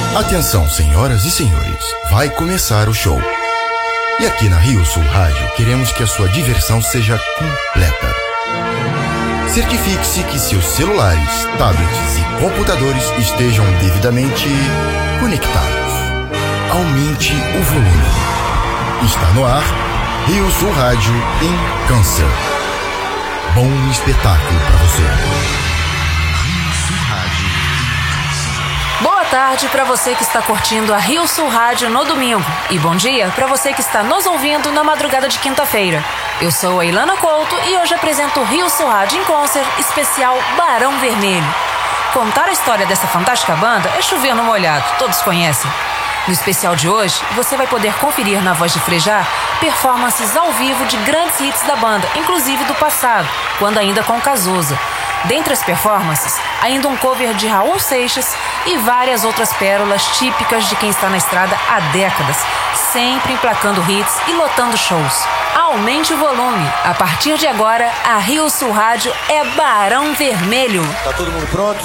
Atenção, senhoras e senhores, vai começar o show. E aqui na Rio Sul Rádio queremos que a sua diversão seja completa. Certifique-se que seus celulares, tablets e computadores estejam devidamente conectados. Aumente o volume. Está no ar Rio Sul Rádio em Câncer. Bom espetáculo para você. Rio Sul Rádio. Boa tarde para você que está curtindo a Rio Sul Rádio no domingo. E bom dia para você que está nos ouvindo na madrugada de quinta-feira. Eu sou a Ilana Couto e hoje apresento o Rio Sul Rádio em Concert especial Barão Vermelho. Contar a história dessa fantástica banda é chover no molhado, todos conhecem. No especial de hoje, você vai poder conferir na voz de Frejá performances ao vivo de grandes hits da banda, inclusive do passado, quando ainda com Cazuza. Dentre as performances, ainda um cover de Raul Seixas e várias outras pérolas típicas de quem está na estrada há décadas, sempre emplacando hits e lotando shows. Aumente o volume. A partir de agora, a Rio Sul Rádio é Barão Vermelho. Tá todo mundo pronto?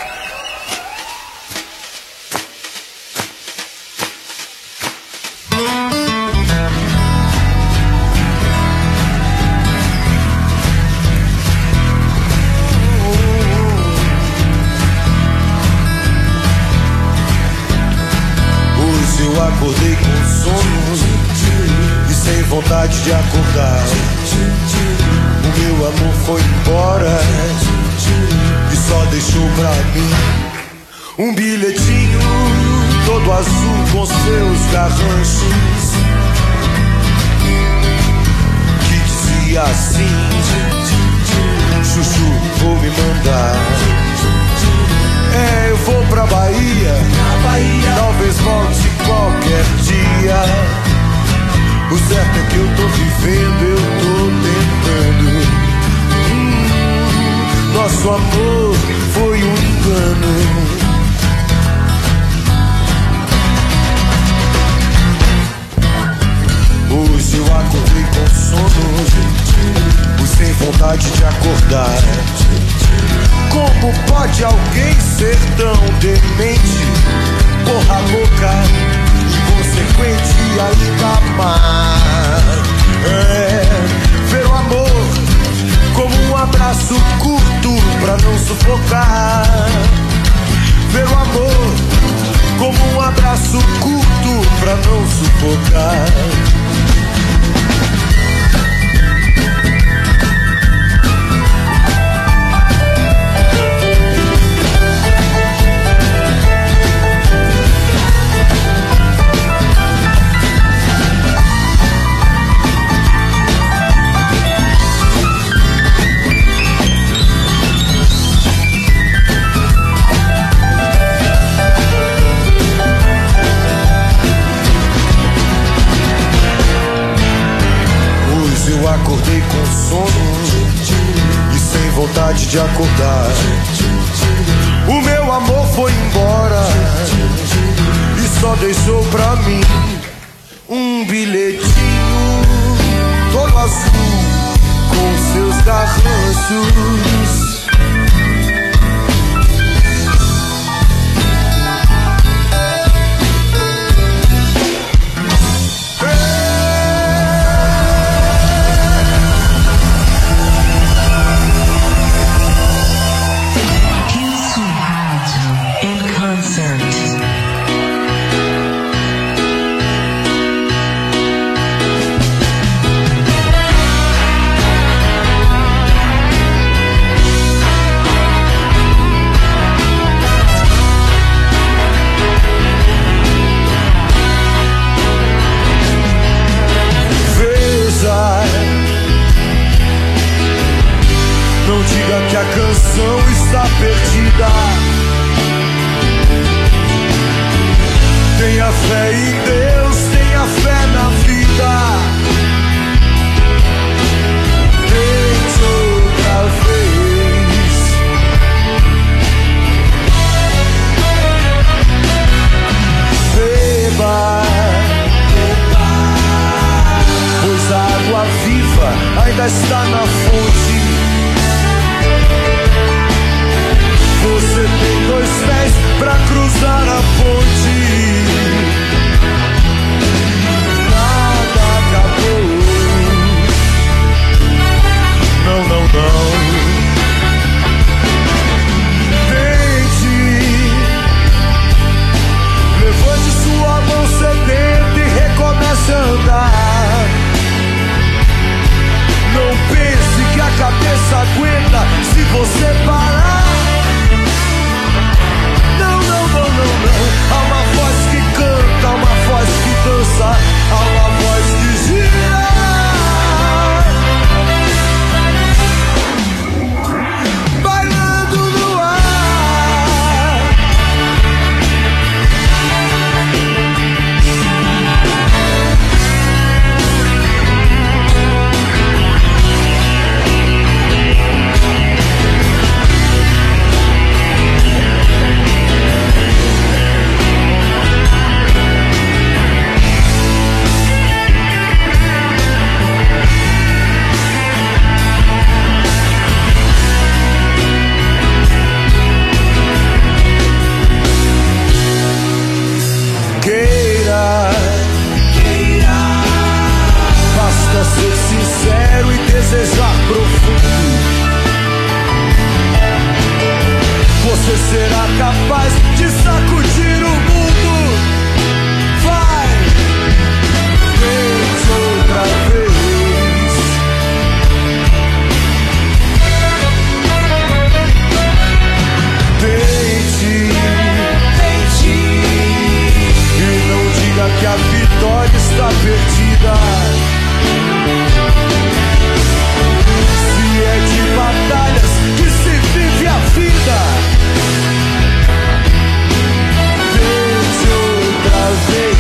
Acordei com sono e sem vontade de acordar. O meu amor foi embora e só deixou pra mim um bilhetinho todo azul com seus garranchos que dizia assim: Chuchu, vou me mandar. Eu vou pra Bahia, talvez volte qualquer dia. O certo é que eu tô vivendo, eu tô tentando. Nosso amor foi um engano. Hoje eu acordei com sono e sem vontade de acordar. Como pode alguém ser tão demente, porra louca, inconsequente e aí amar? Ver o amor como um abraço curto pra não sufocar. Ver o amor como um abraço curto pra não sufocar. Eu acordei com sono e sem vontade de acordar. O meu amor foi embora e só deixou pra mim um bilhetinho todo azul com seus garranchos. Não diga que a canção está perdida. Tenha fé em Deus, tenha fé na vida. Tente outra vez. Beba, pois a água viva ainda está na fonte. Você tem dois pés pra cruzar a ponte. seja profundo. Você será capaz de sacudir o mundo. Vai, tente outra vez. Tente. E não diga que a vitória está perdida. Se é de batalhas que se vive a vida. Tente outra vez.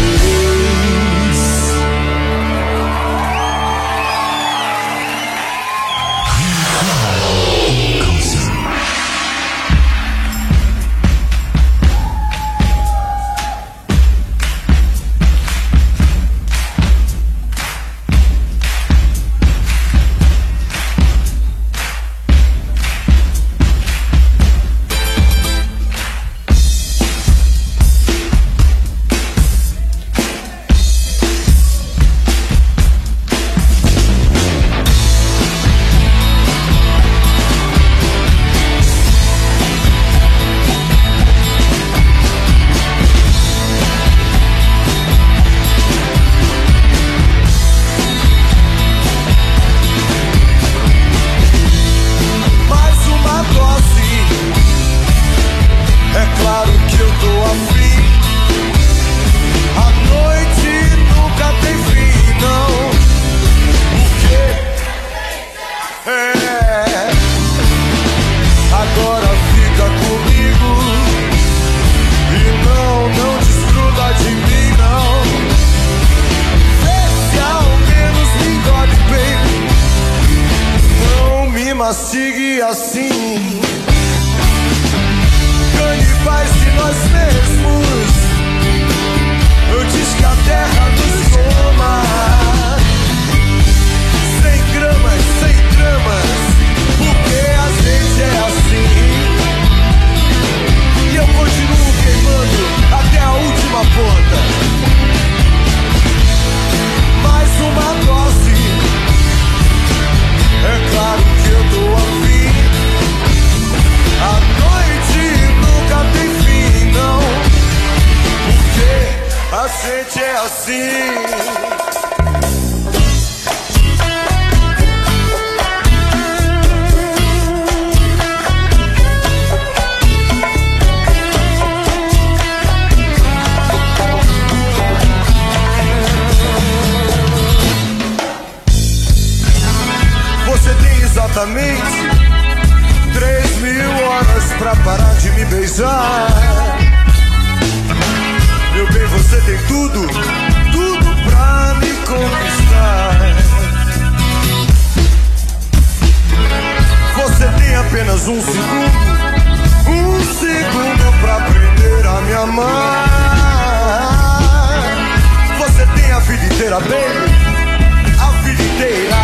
Sigue assim. Canibais de nós mesmos. Antes que a terra nos coma. Sem gramas, sem dramas. Porque a gente é assim. E eu continuo queimando até a última ponta. Mais uma dose. É claro que eu tô afim. A noite nunca tem fim, não. Porque a gente é assim. Você tem exatamente 3.000 horas pra parar de me beijar. Meu bem, você tem tudo, tudo pra me conquistar. Você tem apenas um segundo pra aprender a me amar. Você tem a vida inteira, baby, a vida inteira.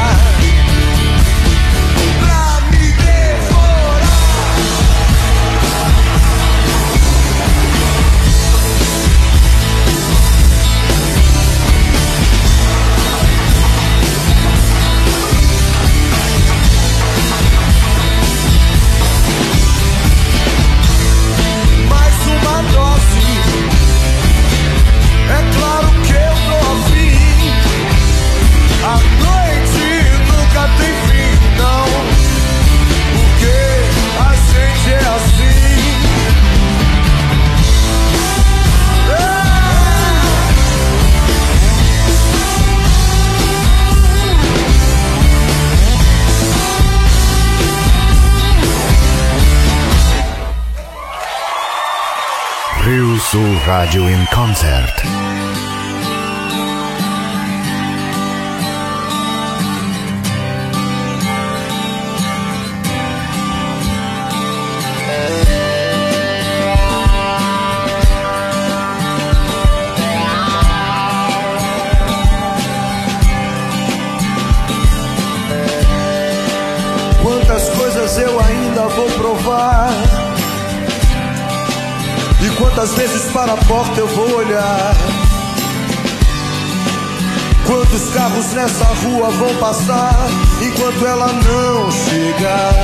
É claro que eu tô afim. A noite nunca tem fim, não. Porque a gente é assim. Rio Sul Radio in Concert. Quantas coisas eu ainda vou provar. E quantas vezes para a porta eu vou olhar. Quantos carros nessa rua vão passar enquanto ela não chegar?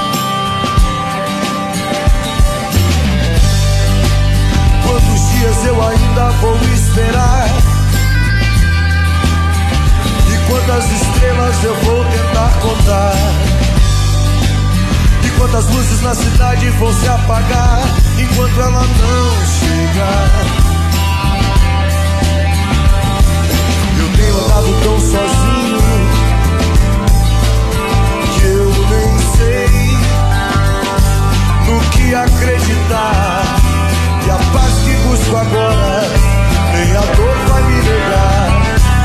Quantos dias eu ainda vou esperar? E quantas estrelas eu vou tentar contar? E quantas luzes na cidade vão se apagar enquanto ela não chegar? Eu tenho andado tão sozinho que eu nem sei no que acreditar. E a paz que busco agora nem a dor vai me negar.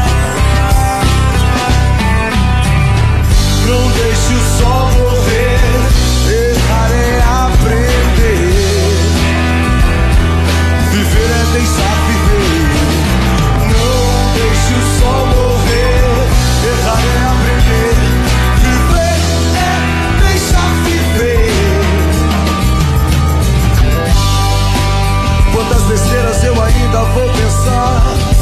Não deixe o sol morrer, errar é aprender. Viver é deixar viver. Não deixe o sol morrer, errar é aprender. Viver é deixar viver. Quantas besteiras eu ainda vou pensar?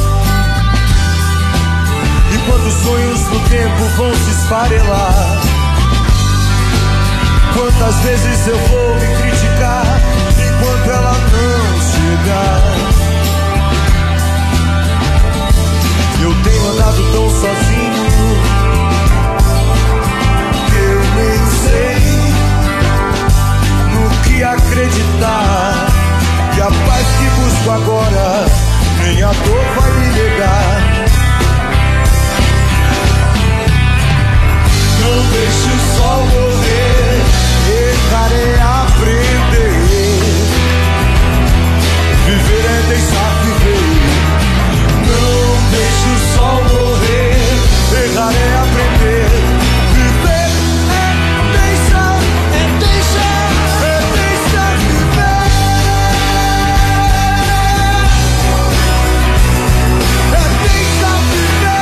E quantos sonhos no tempo vão se esfarelar? Quantas vezes eu vou me criticar enquanto ela não chegar? Eu tenho andado tão sozinho que eu nem sei no que acreditar. E a paz que busco agora nem a dor vai me negar. Não deixe o sol morrer, errar é aprender. Viver é deixar viver. Não deixe o sol morrer, errar é aprender. Viver é deixar, é deixar, é deixar viver. É deixar viver.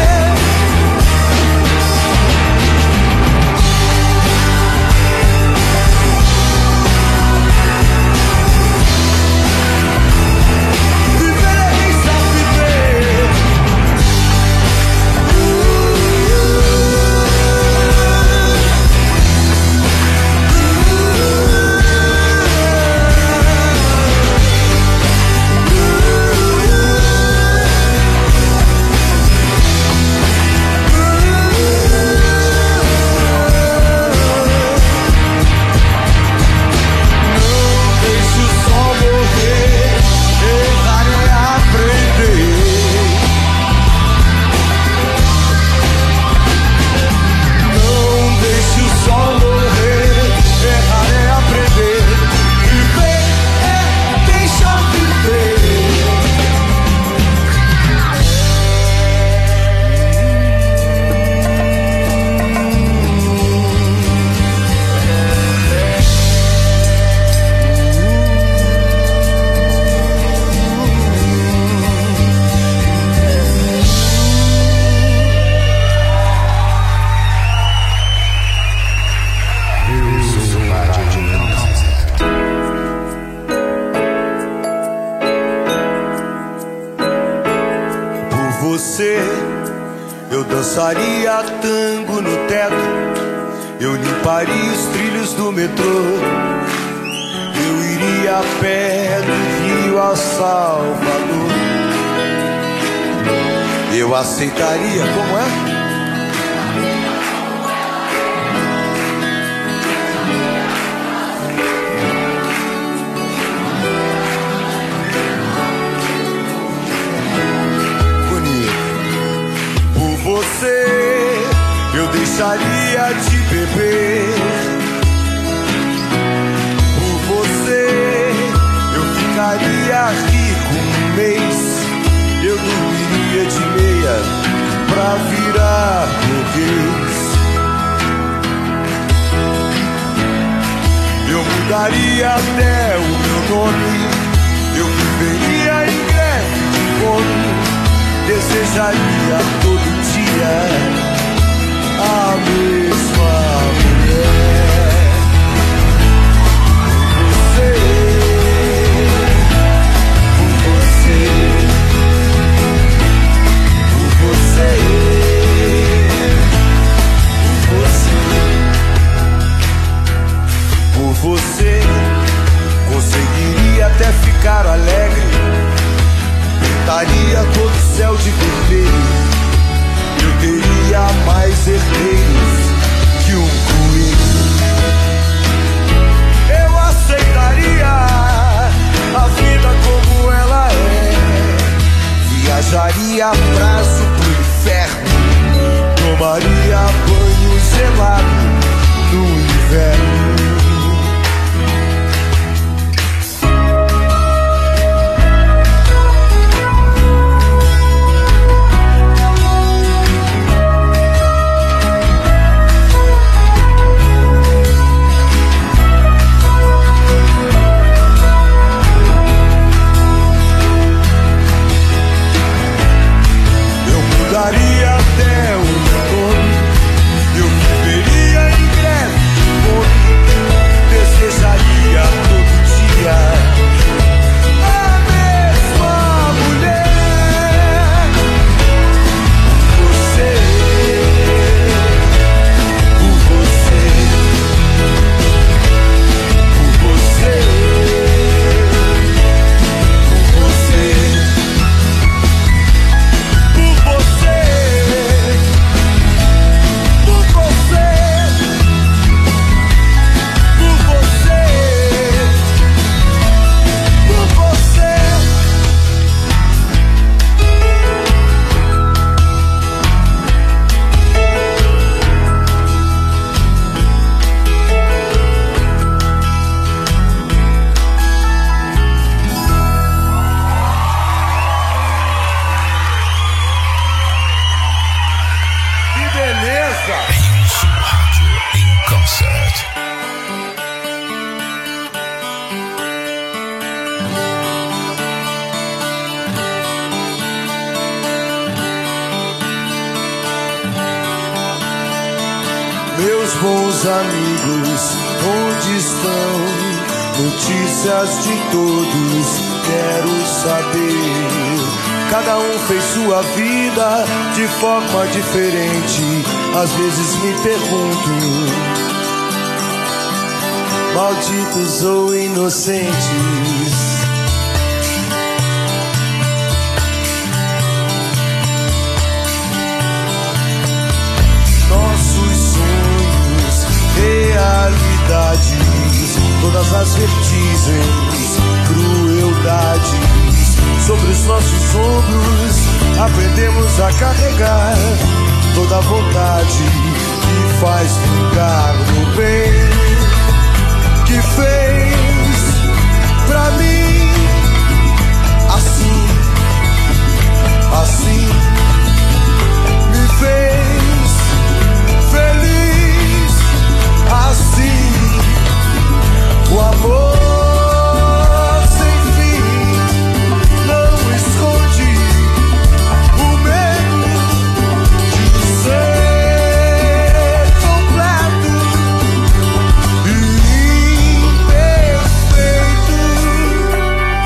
Eu dançaria tango no teto, eu limparia os trilhos do metrô, eu iria a pé do Rio a Salvador. Eu aceitaria, como é? Eu deixaria de beber por você. Eu ficaria rico um mês. Eu dormiria de meia pra virar burguês. Eu mudaria até o meu nome. Eu viveria em greve de fome. Desejaria todo dia a mesma mulher. Você, por você, por você. daria prazo pro inferno, tomaria banho gelado no inverno. Daria até o nome, eu viveria em greve de fome, desejaria todo dia a mesma mulher. Você, por você, por você, por você. Meus bons amigos, onde estão? Notícias de todos, quero saber. Cada um fez sua vida de forma diferente. Às vezes me pergunto, malditos ou inocentes? Realidades, todas as vertigens, crueldades, sobre os nossos ombros aprendemos a carregar toda a vontade que faz ficar no bem que fez pra mim. Assim, assim me fez feliz. Assim, o amor sem fim não esconde o medo de ser completo e imperfeito.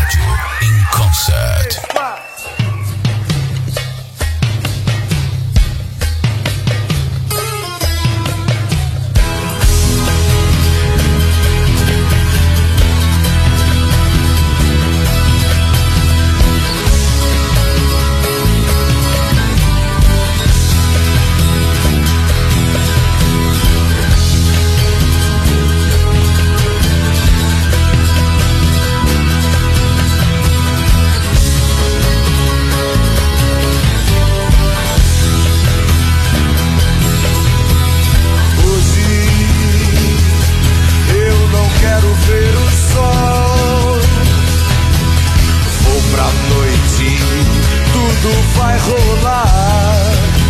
Rádio em concert. Vai rolar.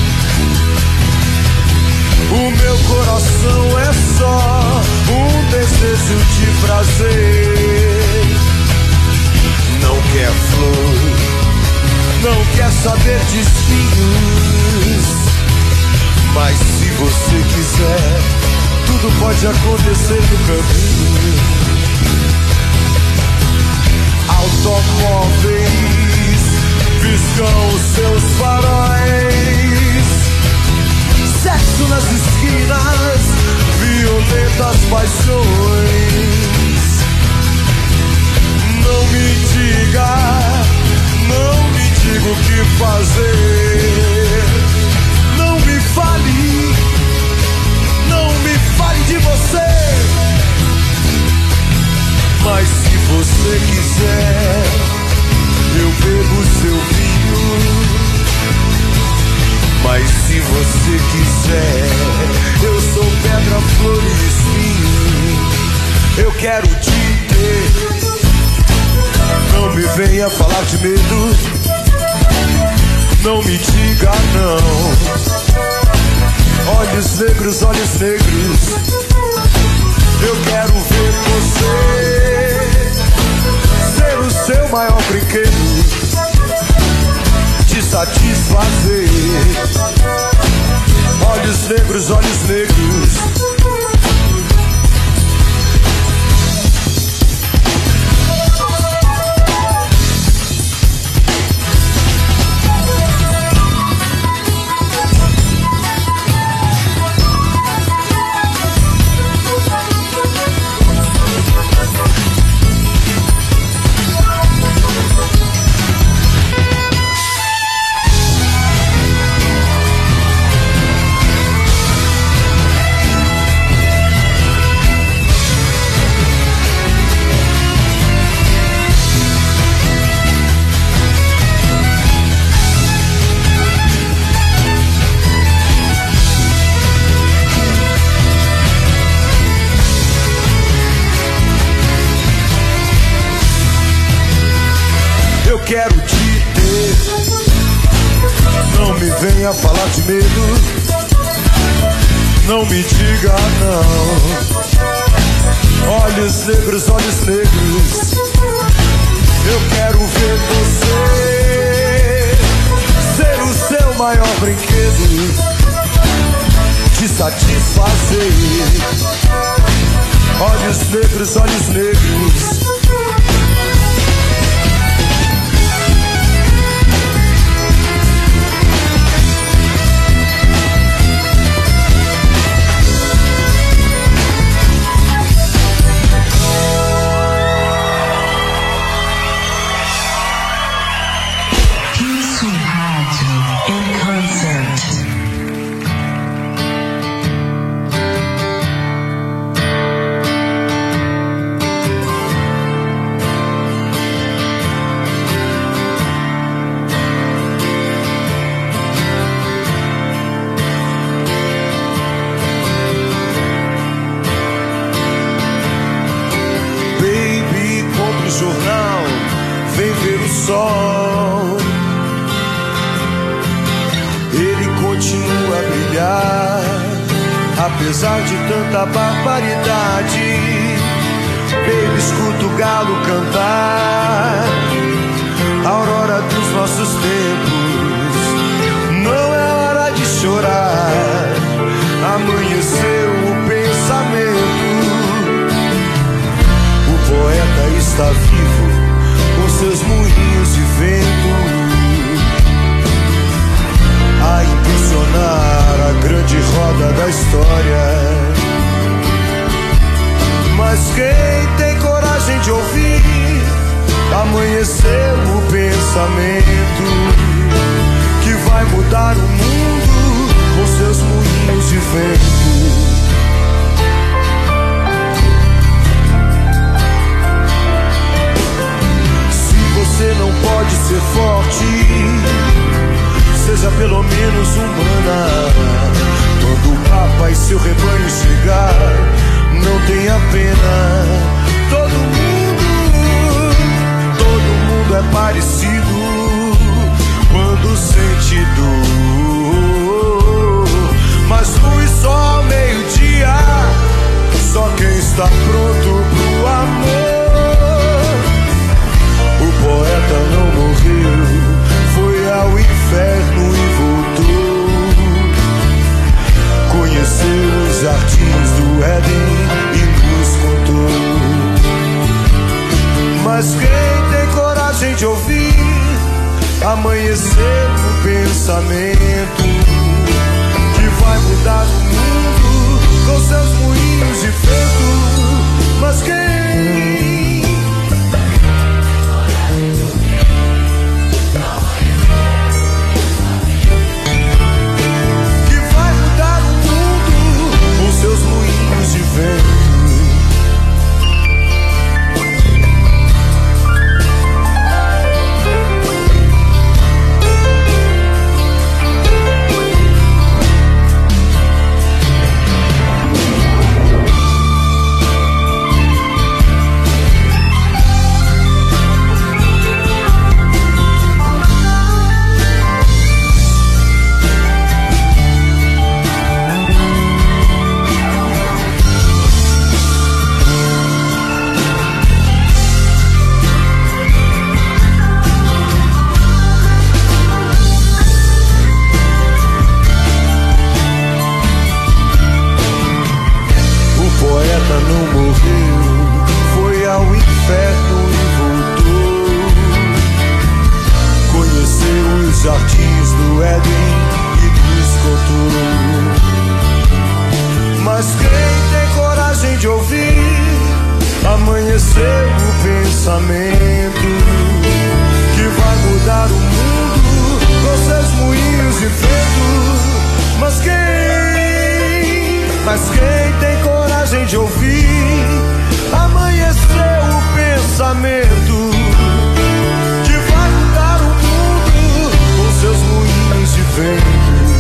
O meu coração é só um desejo de prazer. Não quer flor, não quer saber de espinhos. Mas se você quiser, tudo pode acontecer no caminho. Automóveis piscam os seus faróis, sexo nas esquinas, violentas paixões. Não me diga o que fazer. Não me fale de você. Mas se você quiser, eu bebo seu vinho. Mas se você quiser, eu sou pedra, flor e espinho. Eu quero te ter. Não me venha falar de medo. Não me diga não. Olhos negros, olhos negros. Eu quero ver você ser o seu maior brinquedo, te satisfazer. Olhos negros, olhos negros. Quero te ter. Não me venha falar de medo. Não me diga não. Olhos negros, olhos negros. Eu quero ver você ser o seu maior brinquedo, te satisfazer. Olhos negros, olhos negros. Sol, ele continua a brilhar, apesar de tanta barbaridade. Baby, escuta o galo cantar, a aurora dos nossos tempos. Não é hora de chorar, amanheceu o pensamento. O poeta está vivo, com grande roda da história. Mas quem tem coragem de ouvir, amanheceu o pensamento que vai mudar o mundo com seus moinhos de vento. Se você não pode ser forte, seja pelo menos humana. Quando o Papa e seu rebanho chegar, não tenha pena. Todo mundo é parecido quando sente dor. Mas luz só ao meio-dia, só quem está pronto pro amor. O poeta não morreu, foi ao inferno e voltou. Conheceu os jardins do Éden e nos contou. Mas quem tem coragem de ouvir, amanhecer o pensamento que vai mudar o mundo com seus moinhos de vento. Mas quem que vai mudar o mundo com seus moinhos de vento? Não morreu, foi ao inferno e voltou. Conheceu os jardins do Éden e nos contou. Mas quem tem coragem de ouvir, amanheceu o pensamento que vai mudar o mundo com seus moinhos de vento. Mas quem tem coragem de ouvir, amanheceu o pensamento que vai mudar o mundo com seus moinhos de vento.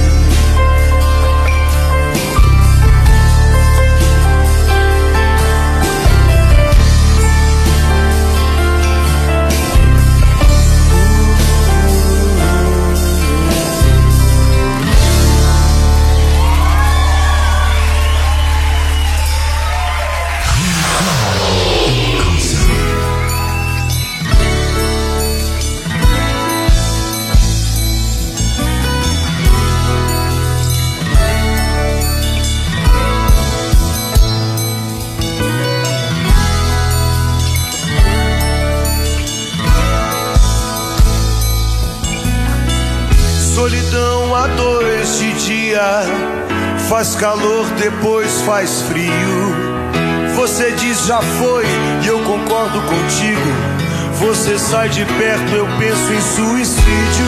Solidão à noite de dia, faz calor, depois faz frio. Você diz já foi e eu concordo contigo. Você sai de perto, eu penso em suicídio.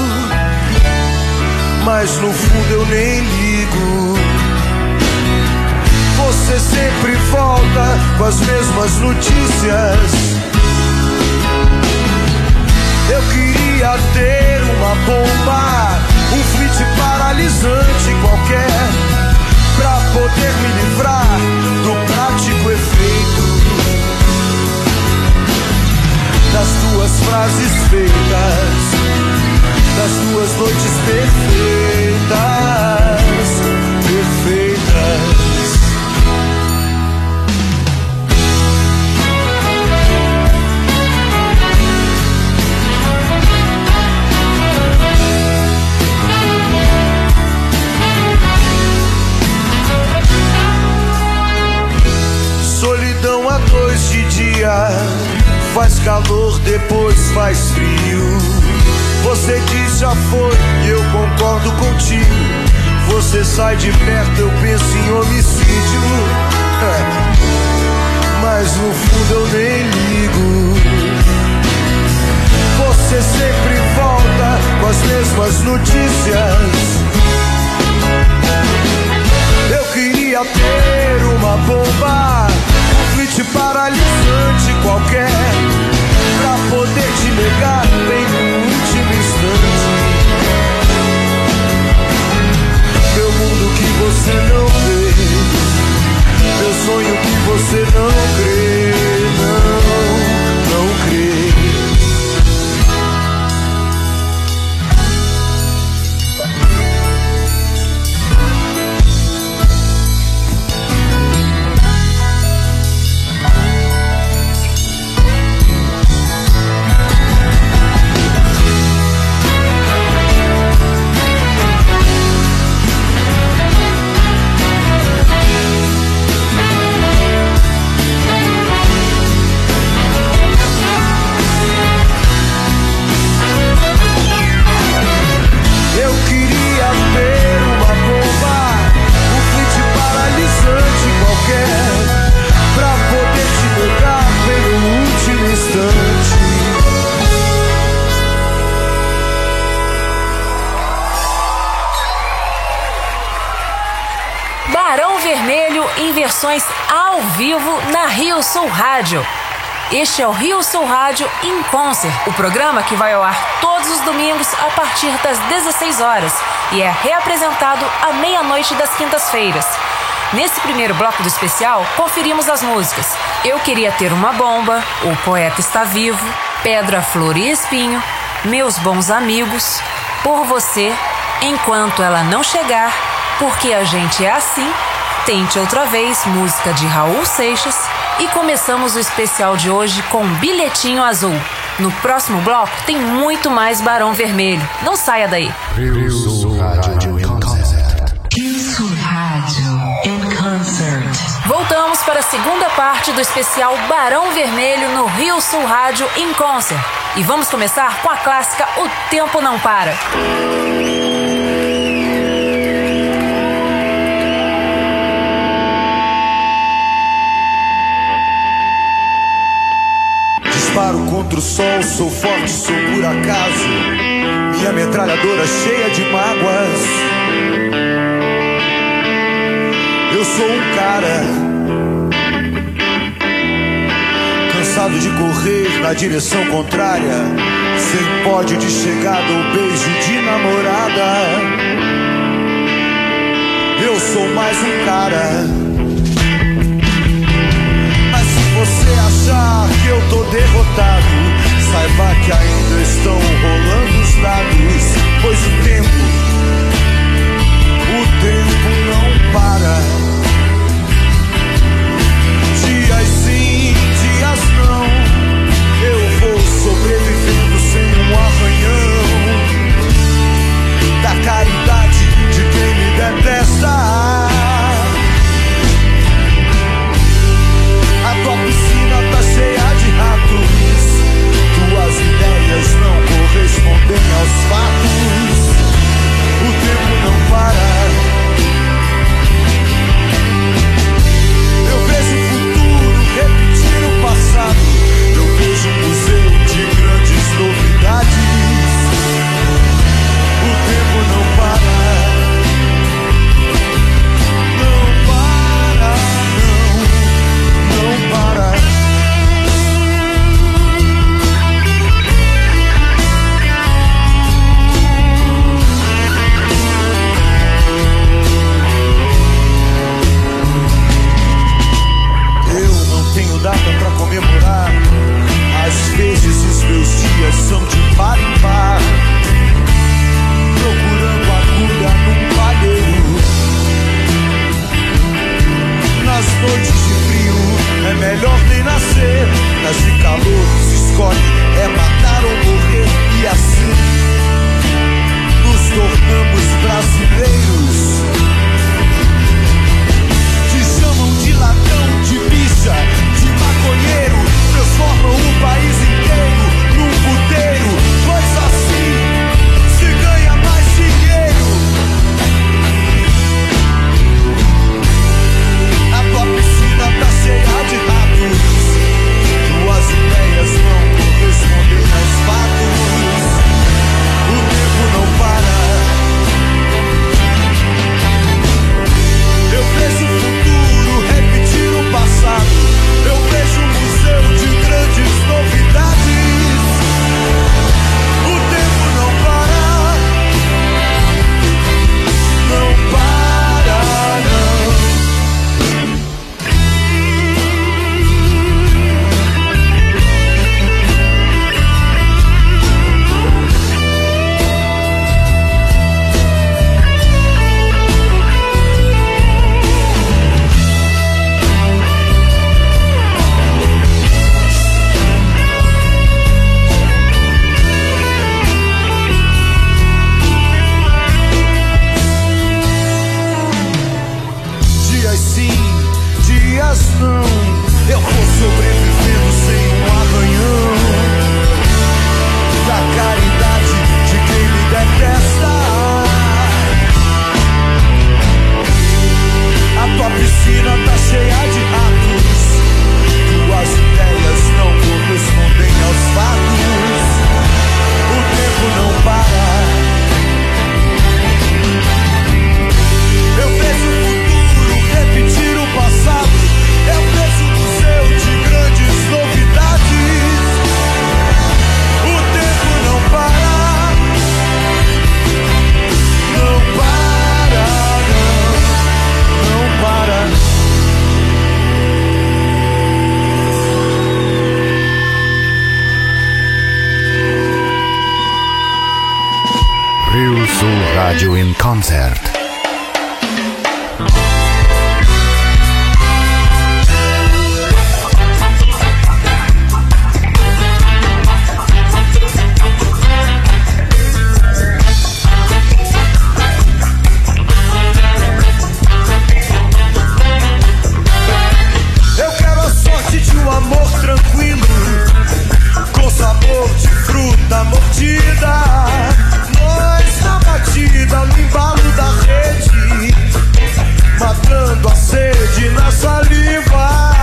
Mas no fundo eu nem ligo. Você sempre volta com as mesmas notícias. Eu queria ter uma bomba, um flit paralisante qualquer, pra poder me livrar do prático efeito das tuas frases feitas, das tuas noites perfeitas, perfeitas. Solidão à noite de dia, faz calor, depois faz frio. Você diz já foi e eu concordo contigo. você sai de perto eu penso em homicídio. Mas no fundo eu nem ligo. Você sempre volta com as mesmas notícias. Eu queria ter uma bomba, um tweet paralisante qualquer, pra poder te negar bem no último instante. Meu mundo que você não vê, meu sonho que você não crê, não crê. Barão Vermelho em versões ao vivo na Rio Sul Rádio. Este é o Rio Sul Rádio In Concert, o programa que vai ao ar todos os domingos a partir das 16 horas e é reapresentado à meia-noite das quintas-feiras. Nesse primeiro bloco do especial, conferimos as músicas Eu Queria Ter Uma Bomba, O Poeta Está Vivo, Pedra, Flor e Espinho, Meus Bons Amigos, Por Você, Enquanto Ela Não Chegar, Porque a Gente é Assim, Tente Outra Vez, música de Raul Seixas, e começamos o especial de hoje com Bilhetinho Azul. No próximo bloco tem muito mais Barão Vermelho. Não saia daí. Rio Sul Rádio In Concert. Rio Sul Rádio In Concert. Voltamos para a segunda parte do especial Barão Vermelho no Rio Sul Rádio In Concert. E vamos começar com a clássica O Tempo Não Para. Disparo contra o sol, sou forte, sou por acaso. Minha metralhadora cheia de mágoas. Eu sou um cara cansado de correr na direção contrária, sem pódio de chegada ou beijo de namorada. Eu sou mais um cara. Você achar que eu tô derrotado, saiba que ainda estão rolando os dados, pois o tempo não para. Dias sim, dias não, eu vou sobrevivendo sem um arranhão da caridade de quem me detesta. A tua piscina tá cheia de ratos, tuas ideias não correspondem aos fatos. O tempo não para. Eu vejo o futuro repetir o passado. Eu vejo um museu de grandes novidades. O tempo não para. Data pra comemorar, às vezes os meus dias são de par em par, procurando agulha num palheiro. Nas noites de frio é melhor nem nascer, nas de calor se escolhe é matar ou morrer. E assim nos tornamos brasileiros. Te chamam de ladrão, de bicha, maconheiro, transformam o país inteiro num puteiro, pois assim se ganha mais dinheiro. Radio in Concert. Eu quero a sorte de um amor tranquilo, com sabor de fruta mordida. Nós na batida, no embalo da rede, matando a sede na saliva.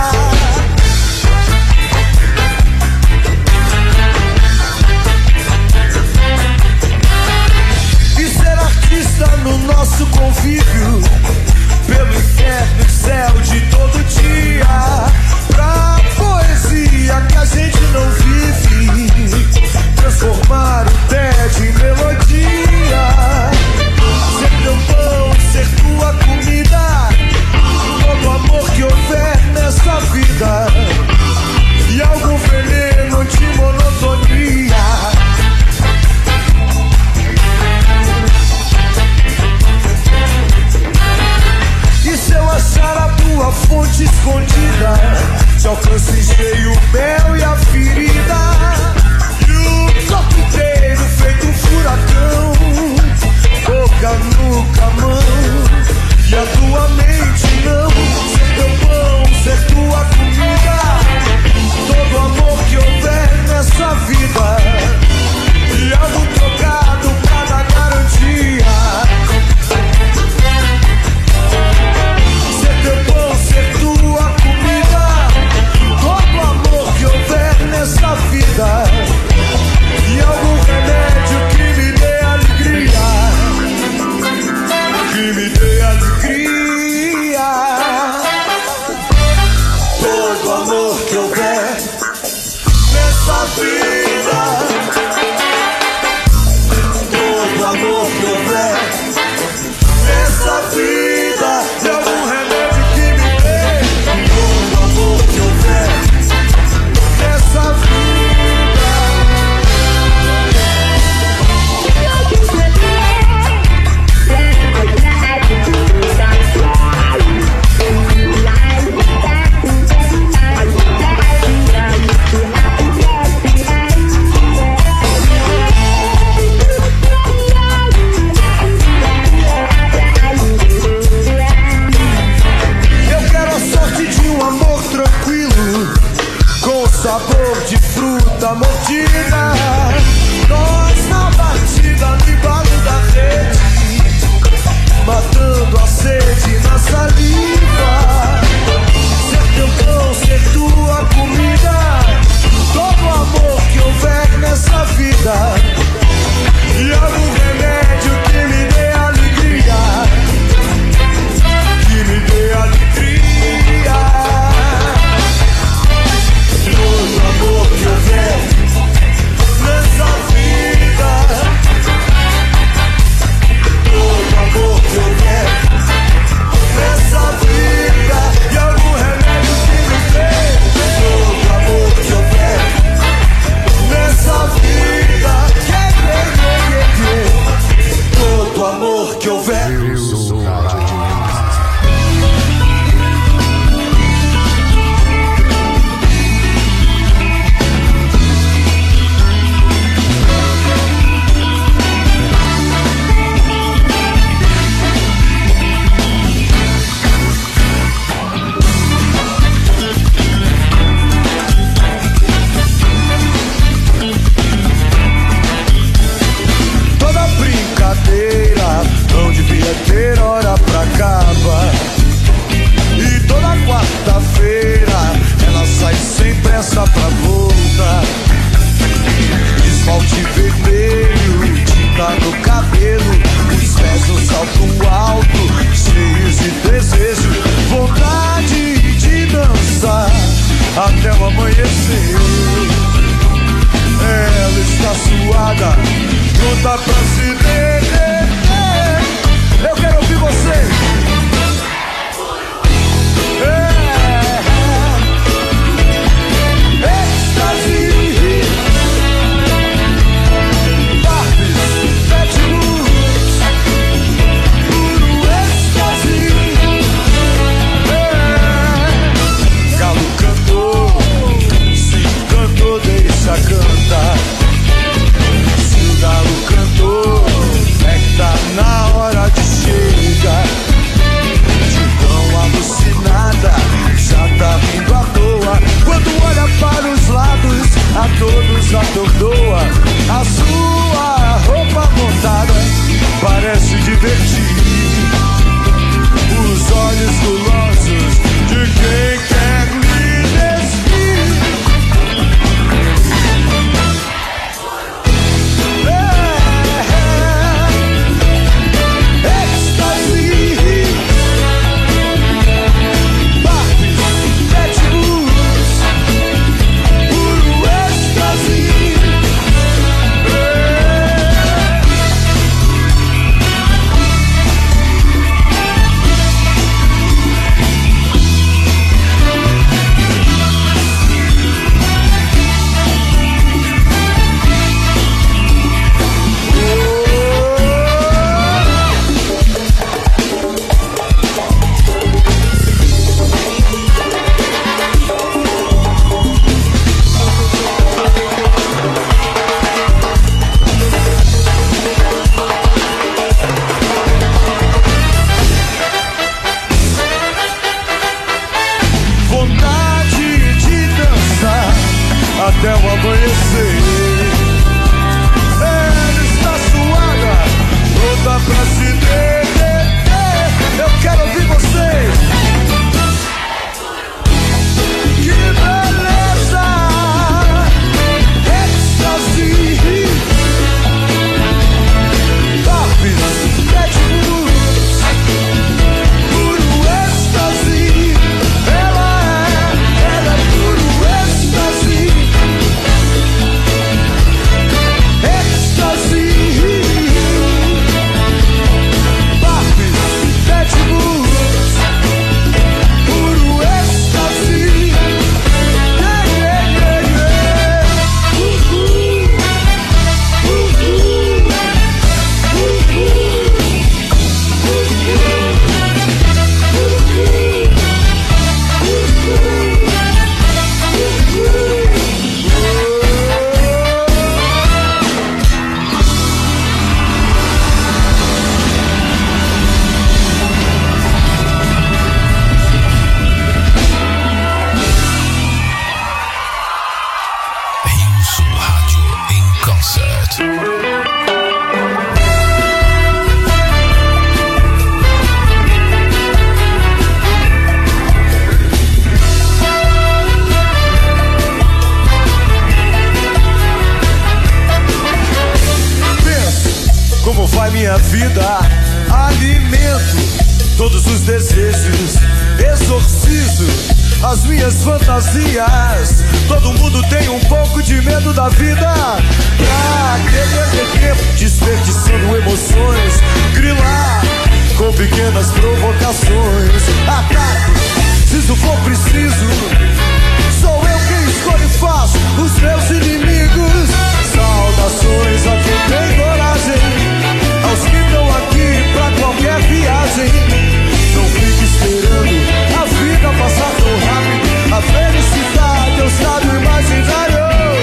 E ser artista no nosso convívio, pelo inferno e céu de todo dia, pra poesia que a gente não vive, transformar o tédio em melodia. Ser teu pão, ser tua comida, todo amor que houver nessa vida, e algum veneno de monotonia. E se eu achar a tua fonte escondida, te alcanço em cheio o mel e a ferida, e o corpo inteiro feito um furacão, boca, nuca, mão, e a tua mente não. Ser teu pão, ser tua comida, todo amor que houver nessa vida, e algo trocado pra dar garantia. Ser teu pão, ser tua comida, todo amor que houver nessa vida, e algum remédio que me dê alegria, que me dê alegria. Todo amor que houver nessa vida, todo amor que houver nessa vida, e algum remédio que me dê. Todo amor que houver nessa vida. Eu quero a sorte de um amor tranquilo, com sabor de fruta mordida. Nós na batida, no embalo da rede, matando a sede na saliva. Ser teu pão, ser tua comida, todo amor que houver nessa vida, e algum remédio que me dê alegria, que me dê alegria. Todo amor que houver nessa vida. atordoa. A sua roupa montada parece divertir os olhos gulosos de quem quer lhe despir. Até o amanhecer, ela está suada, pronta pra se derreter. Eu quero ouvir vocês. Que beleza, êxtase, Barbies, Bad Blues, puro êxtase. Ela é puro êxtase. Minha vida, alimento todos os desejos, exorcizo as minhas fantasias. Todo mundo tem um pouco de medo da vida. Pra que tempo desperdiçando emoções, grilar com pequenas provocações. Ataco, se isso for preciso, sou eu quem escolho e faço os meus inimigos. Saudações a quem tem coragem, aos que estão aqui pra qualquer viagem. Não fique esperando a vida passar tão rápido. A felicidade é um estado imaginário.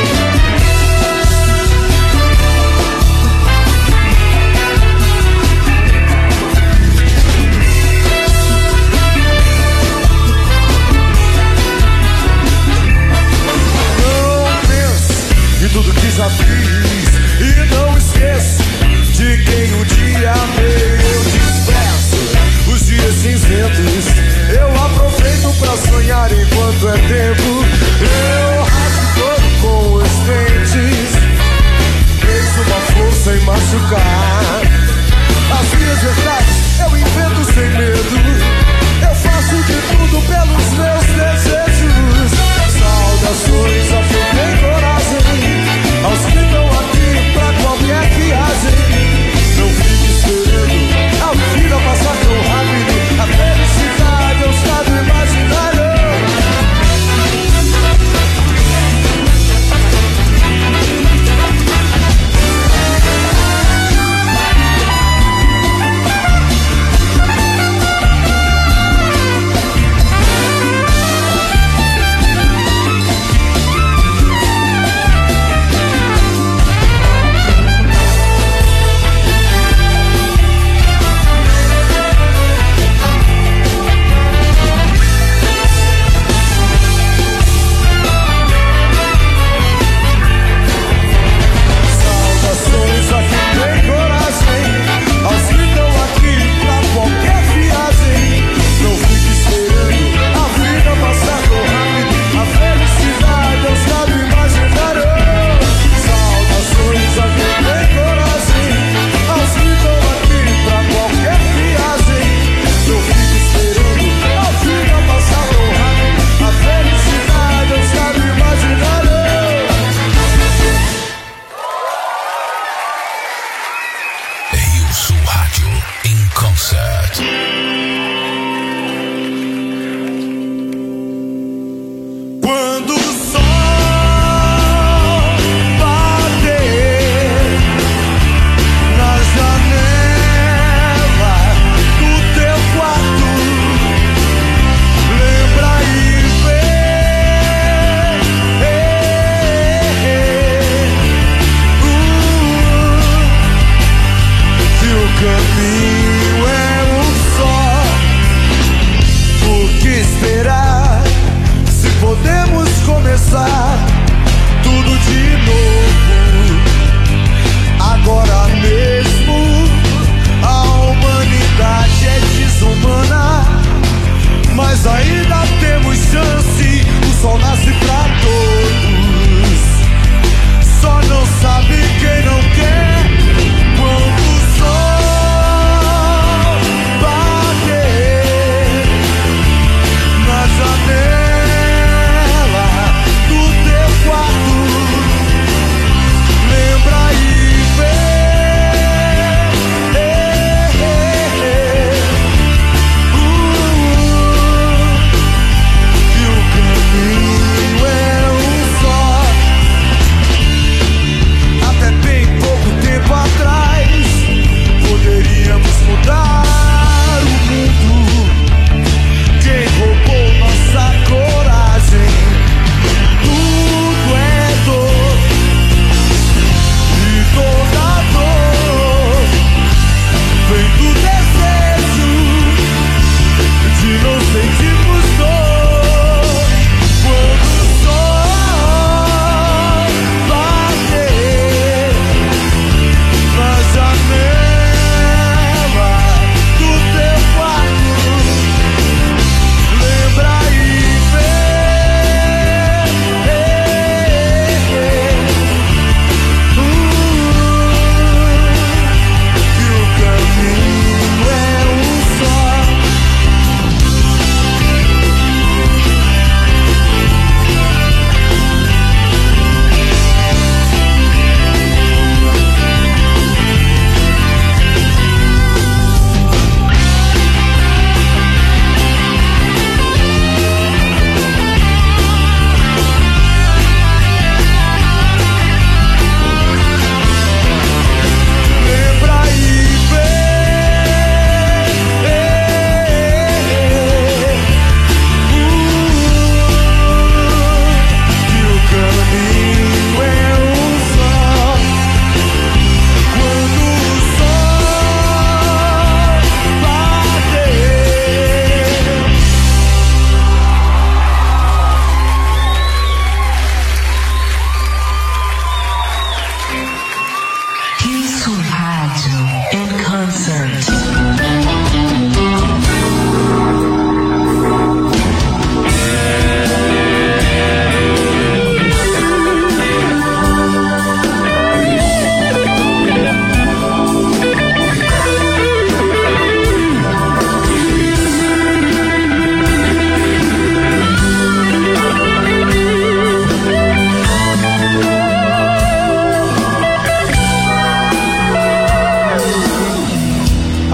Não pense em tudo que já fiz e não esqueça de quem um dia amei. Eu disperso os dias cinzentos, eu aproveito pra sonhar enquanto é tempo. Eu rasgo todo com os dentes, vejo uma força em machucar. As minhas verdades eu invento sem medo, eu faço de tudo pelos meus desejos. Saudações a quem tem coragem, aos que estão aqui pra qualquer viagem. Não fique esperando a vida passar tão rápido. A felicidade é um estado imaginário.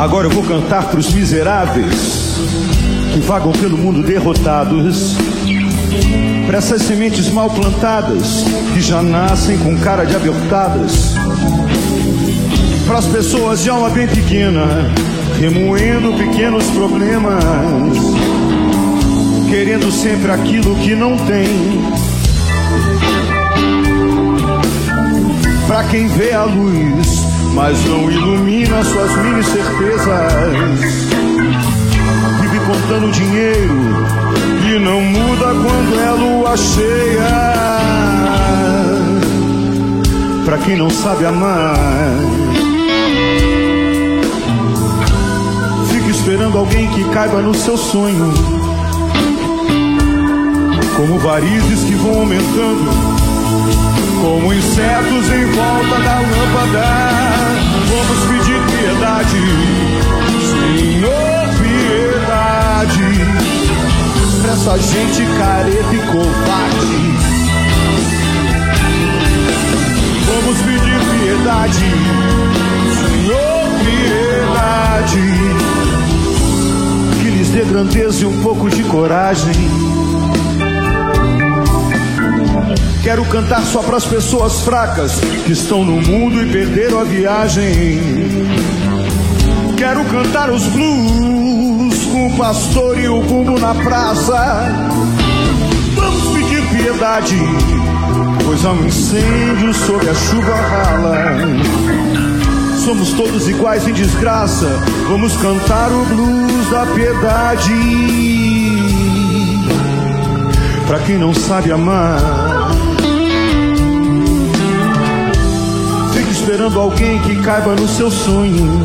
Agora eu vou cantar pros miseráveis que vagam pelo mundo derrotados, pra essas sementes mal plantadas que já nascem com cara de abortadas, pras pessoas de alma bem pequena, remoendo pequenos problemas, querendo sempre aquilo que não tem. Pra quem vê a luz, mas não ilumina suas mini certezas, vive contando dinheiro e não muda quando é lua cheia. Pra quem não sabe amar, fica esperando alguém que caiba no seu sonho, como varizes que vão aumentando, como insetos em volta da lâmpada. Vamos pedir piedade, Senhor, piedade, pra essa gente careta e covarde. Vamos pedir piedade, Senhor, piedade, que lhes dê grandeza e um pouco de coragem. Quero cantar só pras pessoas fracas que estão no mundo e perderam a viagem. Quero cantar os blues com o pastor e o bumbo na praça. Vamos pedir piedade, pois há um incêndio sob a chuva rala. Somos todos iguais em desgraça, vamos cantar o blues da piedade. Pra quem não sabe amar, esperando alguém que caiba no seu sonho,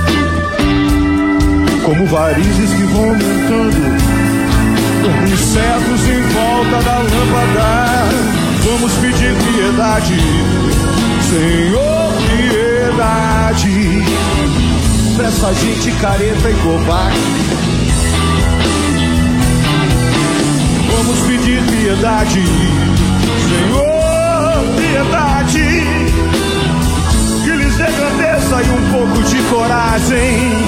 como varizes que vão aumentando, como insetos em volta da lâmpada. Vamos pedir piedade, Senhor, piedade, pra essa gente careta e covarde. Vamos pedir piedade, Senhor, piedade, dê grandeza e um pouco de coragem.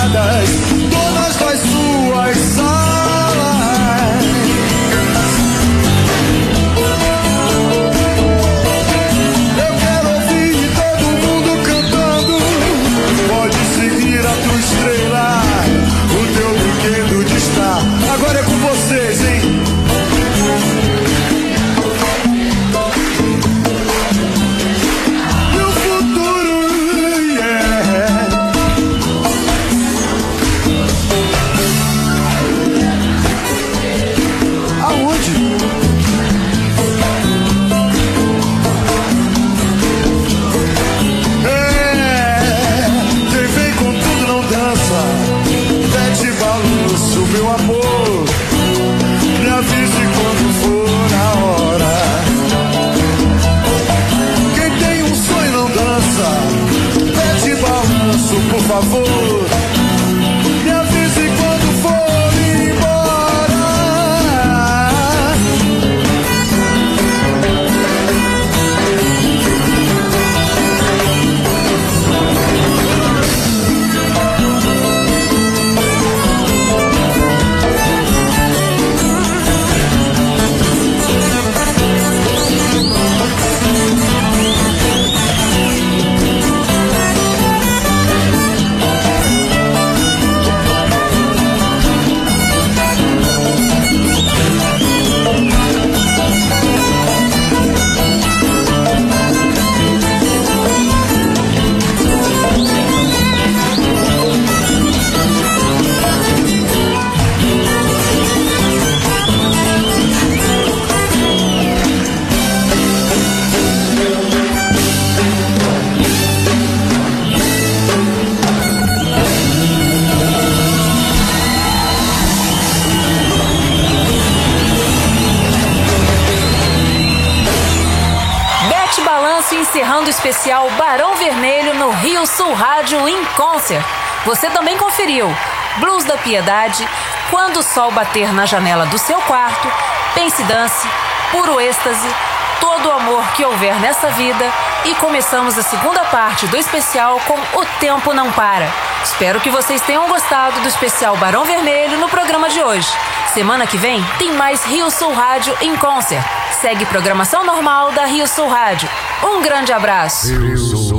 privadas, donas das suas salas. Eu quero ouvir todo mundo cantando. Pode seguir a tua estrela, o teu brinquedo de estar. Agora é com vocês, hein? Meu amor, me avise quando for a hora. Quem tem um sonho e não dança, pede balanço, por favor. Me avise quando for embora. Encerrando o especial Barão Vermelho no Rio Sul Rádio in Concert. Você também conferiu Blues da Piedade, Quando o Sol Bater na Janela do Seu Quarto, Pense Dance, Puro Êxtase, Todo o Amor que Houver Nessa Vida e começamos a segunda parte do especial com O Tempo Não Para. Espero que vocês tenham gostado do especial Barão Vermelho no programa de hoje. Semana que vem tem mais Rio Sul Rádio in Concert. Segue programação normal da Rio Sul Rádio. Um grande abraço.